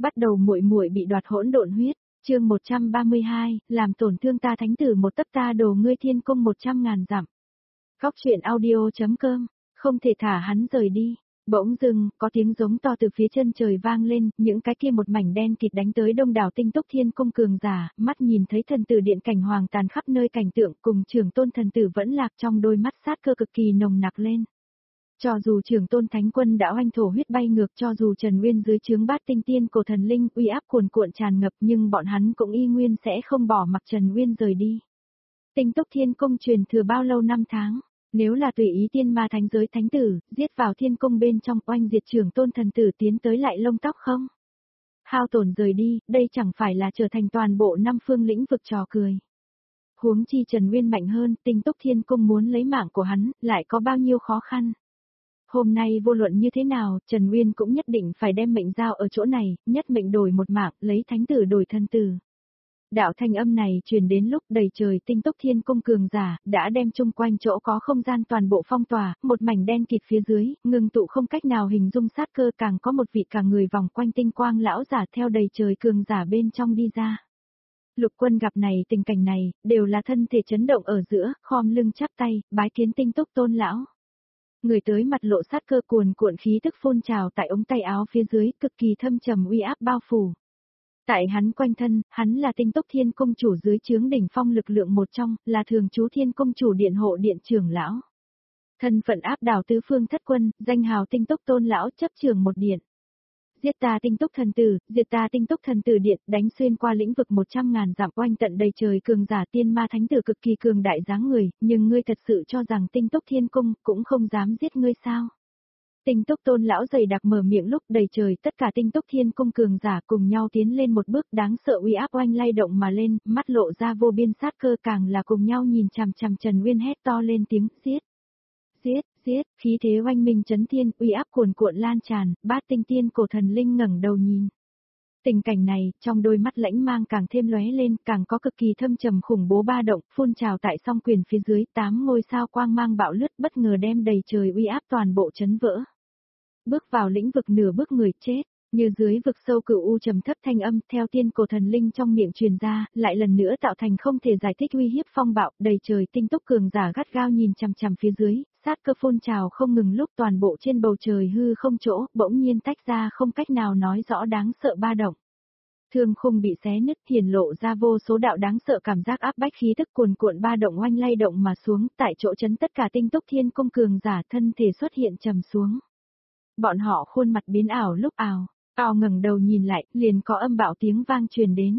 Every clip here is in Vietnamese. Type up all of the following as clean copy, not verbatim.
Bắt đầu muội muội bị đoạt hỗn độn huyết, chương 132, làm tổn thương ta thánh tử một tấc ta đồ ngươi thiên cung 100.000 dặm. Góc truyện audio.com, không thể thả hắn rời đi. Bỗng dưng, có tiếng giống to từ phía chân trời vang lên, những cái kia một mảnh đen kịt đánh tới đông đảo tinh túc thiên cung cường giả, mắt nhìn thấy thần tử điện cảnh hoàng tàn khắp nơi cảnh tượng cùng trưởng tôn thần tử vẫn lạc trong đôi mắt sát cơ cực kỳ nồng nặc lên. Cho dù trưởng tôn thánh quân đã oanh thổ huyết bay ngược, cho dù Trần Nguyên dưới trướng bát tinh tiên cổ thần linh uy áp cuồn cuộn tràn ngập, nhưng bọn hắn cũng y nguyên sẽ không bỏ mặc Trần Nguyên rời đi. Tinh túc thiên cung truyền thừa bao lâu năm tháng, nếu là tùy ý tiên ma thánh giới thánh tử, giết vào thiên cung bên trong oanh diệt trưởng tôn thần tử tiến tới lại lông tóc không? Hao tổn rời đi, đây chẳng phải là trở thành toàn bộ năm phương lĩnh vực trò cười. Huống chi Trần Nguyên mạnh hơn, tinh túc thiên cung muốn lấy mạng của hắn, lại có bao nhiêu khó khăn. Hôm nay vô luận như thế nào, Trần Nguyên cũng nhất định phải đem mệnh giao ở chỗ này, nhất mệnh đổi một mạng, lấy thánh tử đổi thân tử. Đạo thanh âm này truyền đến lúc đầy trời tinh túc thiên cung cường giả, đã đem chung quanh chỗ có không gian toàn bộ phong tỏa, một mảnh đen kịt phía dưới, ngưng tụ không cách nào hình dung sát cơ, càng có một vị cả người vòng quanh tinh quang lão giả theo đầy trời cường giả bên trong đi ra. Lục Quân gặp này tình cảnh này, đều là thân thể chấn động ở giữa, khom lưng chắp tay, bái kiến tinh túc tôn lão. Người tới mặt lộ sát cơ cuồn cuộn khí tức phun trào tại ống tay áo phía dưới, cực kỳ thâm trầm uy áp bao phủ. Tại hắn quanh thân, hắn là tinh túc thiên cung chủ dưới chướng đỉnh phong lực lượng một trong, là thường trú thiên cung chủ điện hộ điện trưởng lão. Thân phận áp đảo tứ phương thất quân, danh hào tinh túc tôn lão chấp trưởng một điện. Giết ta tinh túc thần tử, diệt ta tinh túc thần tử điện, đánh xuyên qua lĩnh vực 100.000 dặm oanh tận đầy trời cường giả tiên ma thánh tử cực kỳ cường đại dáng người, nhưng ngươi thật sự cho rằng tinh túc thiên cung cũng không dám giết ngươi sao? Tinh túc tôn lão dày đặc mở miệng lúc đầy trời tất cả tinh túc thiên cung cường giả cùng nhau tiến lên một bước đáng sợ uy áp oanh lay động mà lên, mắt lộ ra vô biên sát cơ càng là cùng nhau nhìn chằm chằm Trần Nguyên hét to lên tiếng giết. Giết, giết, khí thế oanh minh chấn thiên, uy áp cuồn cuộn lan tràn, bát tinh tiên cổ thần linh ngẩng đầu nhìn. Tình cảnh này, trong đôi mắt lãnh mang càng thêm lóe lên, càng có cực kỳ thâm trầm khủng bố ba động, phun trào tại song quyền phía dưới, 8 ngôi sao quang mang bạo lướt bất ngờ đem đầy trời uy áp toàn bộ chấn vỡ. Bước vào lĩnh vực nửa bước người chết, như dưới vực sâu cửu u trầm thấp thanh âm theo tiên cổ thần linh trong miệng truyền ra, lại lần nữa tạo thành không thể giải thích uy hiếp phong bạo, đầy trời tinh túc cường giả gắt gao nhìn chằm chằm phía dưới, sát cơ phun trào không ngừng lúc toàn bộ trên bầu trời hư không chỗ, bỗng nhiên tách ra không cách nào nói rõ đáng sợ ba động. Thương khung bị xé nứt, hiển lộ ra vô số đạo đáng sợ cảm giác áp bách khí tức cuồn cuộn ba động oanh lay động mà xuống, tại chỗ chấn tất cả tinh túc thiên cung cường giả thân thể xuất hiện trầm xuống. Bọn họ khuôn mặt biến ảo lúc ảo, ngẩng đầu nhìn lại, liền có âm bạo tiếng vang truyền đến.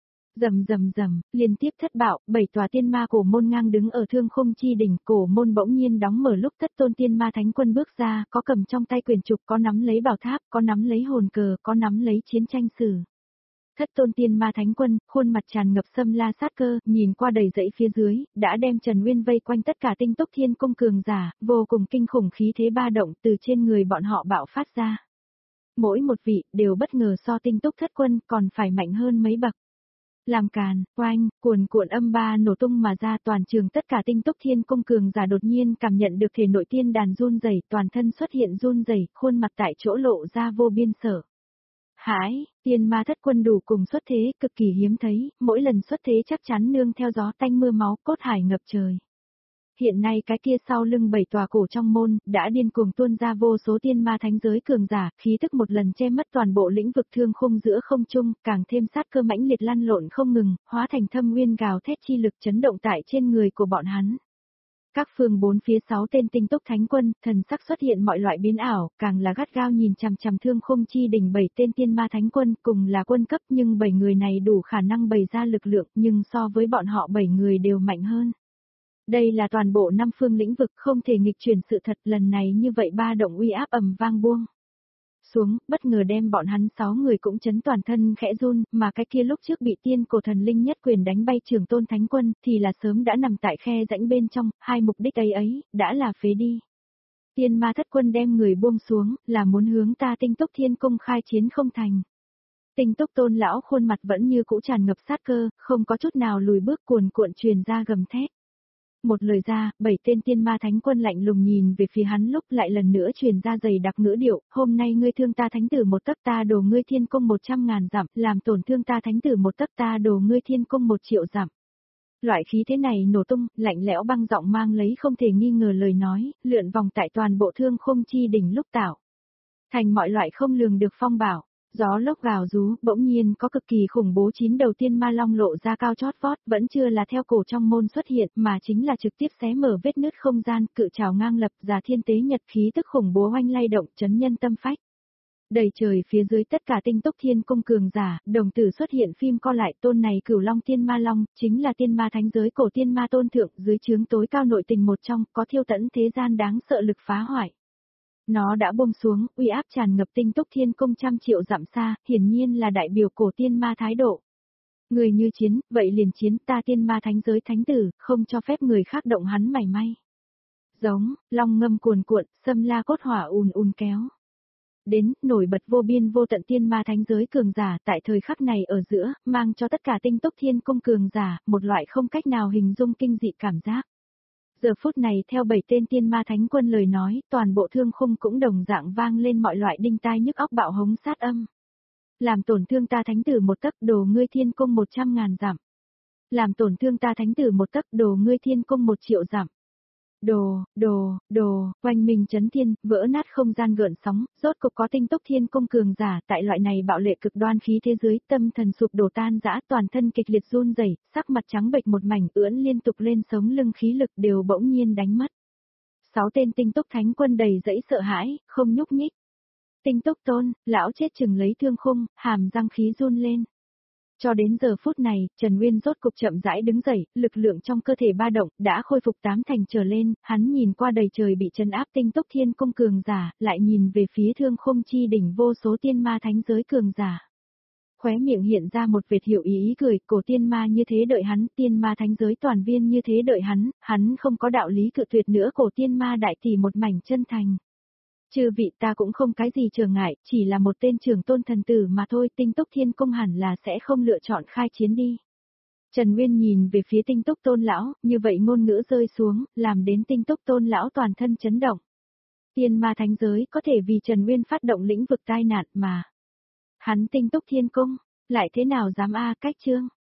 Rầm rầm rầm, liên tiếp thất bạo, 7 tòa tiên ma cổ môn ngang đứng ở thương khung chi đỉnh, cổ môn bỗng nhiên đóng mở lúc thất tôn tiên ma thánh quân bước ra, có cầm trong tay quyền trục, có nắm lấy bảo tháp, có nắm lấy hồn cờ, có nắm lấy chiến tranh sử. Thất tôn tiên ma thánh quân, khuôn mặt tràn ngập xâm la sát cơ, nhìn qua đầy dãy phía dưới, đã đem Trần Nguyên vây quanh tất cả tinh túc thiên cung cường giả, vô cùng kinh khủng khí thế ba động từ trên người bọn họ bạo phát ra. Mỗi một vị, đều bất ngờ so tinh túc thất quân còn phải mạnh hơn mấy bậc. Làm càn, oanh, cuồn cuộn âm ba nổ tung mà ra toàn trường tất cả tinh túc thiên cung cường giả đột nhiên cảm nhận được thể nội tiên đàn run rẩy, toàn thân xuất hiện run rẩy, khuôn mặt tại chỗ lộ ra vô biên sợ hãi, tiên ma thất quân đủ cùng xuất thế, cực kỳ hiếm thấy, mỗi lần xuất thế chắc chắn nương theo gió tanh mưa máu, cốt hải ngập trời. Hiện nay cái kia sau lưng 7 tòa cổ trong môn, đã điên cuồng tuôn ra vô số tiên ma thánh giới cường giả, khí tức một lần che mất toàn bộ lĩnh vực thương khung giữa không trung, càng thêm sát cơ mãnh liệt lăn lộn không ngừng, hóa thành thâm nguyên gào thét chi lực chấn động tại trên người của bọn hắn. Các phương bốn phía 6 tên tinh túc thánh quân, thần sắc xuất hiện mọi loại biến ảo, càng là gắt gao nhìn chằm chằm thương khung chi đỉnh 7 tên tiên ma thánh quân, cùng là quân cấp nhưng 7 người này đủ khả năng bày ra lực lượng, nhưng so với bọn họ 7 người đều mạnh hơn. Đây là toàn bộ năm phương lĩnh vực không thể nghịch chuyển sự thật, lần này như vậy ba động uy áp ầm vang buông xuống, bất ngờ đem bọn hắn 6 người cũng chấn toàn thân khẽ run, mà cái kia lúc trước bị tiên cổ thần linh nhất quyền đánh bay trưởng tôn thánh quân, thì là sớm đã nằm tại khe rãnh bên trong, hai mục đích ấy, đã là phế đi. Tiên ma thất quân đem người buông xuống, là muốn hướng ta tinh túc thiên cung khai chiến không thành. Tinh túc tôn lão khuôn mặt vẫn như cũ tràn ngập sát cơ, không có chút nào lùi bước cuồn cuộn truyền ra gầm thét. Một lời ra, 7 tên tiên ma thánh quân lạnh lùng nhìn về phía hắn lúc lại lần nữa truyền ra dày đặc ngữ điệu, hôm nay ngươi thương ta thánh tử một tấc ta đồ ngươi thiên cung 100.000 dặm, làm tổn thương ta thánh tử một tấc ta đồ ngươi thiên cung 1.000.000 dặm. Loại khí thế này nổ tung, lạnh lẽo băng giọng mang lấy không thể nghi ngờ lời nói, lượn vòng tại toàn bộ thương khung chi đỉnh lúc tạo. Thành mọi loại không lường được phong bảo. Gió lốc gào rú, bỗng nhiên có cực kỳ khủng bố 9 đầu tiên ma long lộ ra cao chót vót, vẫn chưa là theo cổ trong môn xuất hiện, mà chính là trực tiếp xé mở vết nứt không gian, cự trào ngang lập ra thiên tế nhật khí tức khủng bố oanh lay động chấn nhân tâm phách. Đầy trời phía dưới tất cả tinh túc thiên cung cường giả, đồng tử xuất hiện phim co lại tôn này cửu long tiên ma long, chính là tiên ma thánh giới cổ tiên ma tôn thượng dưới chướng tối cao nội tình một trong, có thiêu tẫn thế gian đáng sợ lực phá hoại. Nó đã buông xuống, uy áp tràn ngập tinh túc thiên cung trăm triệu dặm xa, hiển nhiên là đại biểu cổ tiên ma thái độ. Người như chiến, vậy liền chiến ta tiên ma thánh giới thánh tử, không cho phép người khác động hắn mảy may. Giống, long ngâm cuồn cuộn, xâm la cốt hỏa ùn ùn kéo. Đến, nổi bật vô biên vô tận tiên ma thánh giới cường giả tại thời khắc này ở giữa, mang cho tất cả tinh túc thiên cung cường giả, một loại không cách nào hình dung kinh dị cảm giác. Giờ phút này theo 7 tên tiên ma thánh quân lời nói, toàn bộ thương khung cũng đồng dạng vang lên mọi loại đinh tai nhức óc bạo hống sát âm. Làm tổn thương ta thánh tử một tấc đồ ngươi thiên cung 100.000 dặm. Làm tổn thương ta thánh tử một tấc đồ ngươi thiên cung 1.000.000 dặm. Đồ, quanh mình chấn thiên, vỡ nát không gian gợn sóng, rốt cục có tinh túc thiên cung cường giả, tại loại này bạo lệ cực đoan khí thế giới, tâm thần sụp đổ tan rã, toàn thân kịch liệt run rẩy, sắc mặt trắng bệch một mảnh, ưỡn liên tục lên sống lưng khí lực đều bỗng nhiên đánh mất. 6 tên tinh túc thánh quân đầy dẫy sợ hãi, không nhúc nhích. Tinh túc tôn, lão chết chừng lấy thương khung, hàm răng khí run lên. Cho đến giờ phút này, Trần Nguyên rốt cục chậm rãi đứng dậy, lực lượng trong cơ thể ba động, đã khôi phục 8 thành trở lên, hắn nhìn qua đầy trời bị trấn áp tinh túc thiên cung cường giả, lại nhìn về phía thương khung chi đỉnh vô số tiên ma thánh giới cường giả. Khóe miệng hiện ra một vệt hiểu ý cười, cổ tiên ma như thế đợi hắn, tiên ma thánh giới toàn viên như thế đợi hắn không có đạo lý cự tuyệt nữa cổ tiên ma đại tỷ một mảnh chân thành. Chư vị ta cũng không cái gì trở ngại, chỉ là một tên trưởng tôn thần tử mà thôi, tinh túc thiên cung hẳn là sẽ không lựa chọn khai chiến đi. Trần Nguyên nhìn về phía tinh túc tôn lão, như vậy ngôn ngữ rơi xuống, làm đến tinh túc tôn lão toàn thân chấn động. Tiên ma thánh giới có thể vì Trần Nguyên phát động lĩnh vực tai nạn mà. Hắn tinh túc thiên cung, lại thế nào dám cách chương.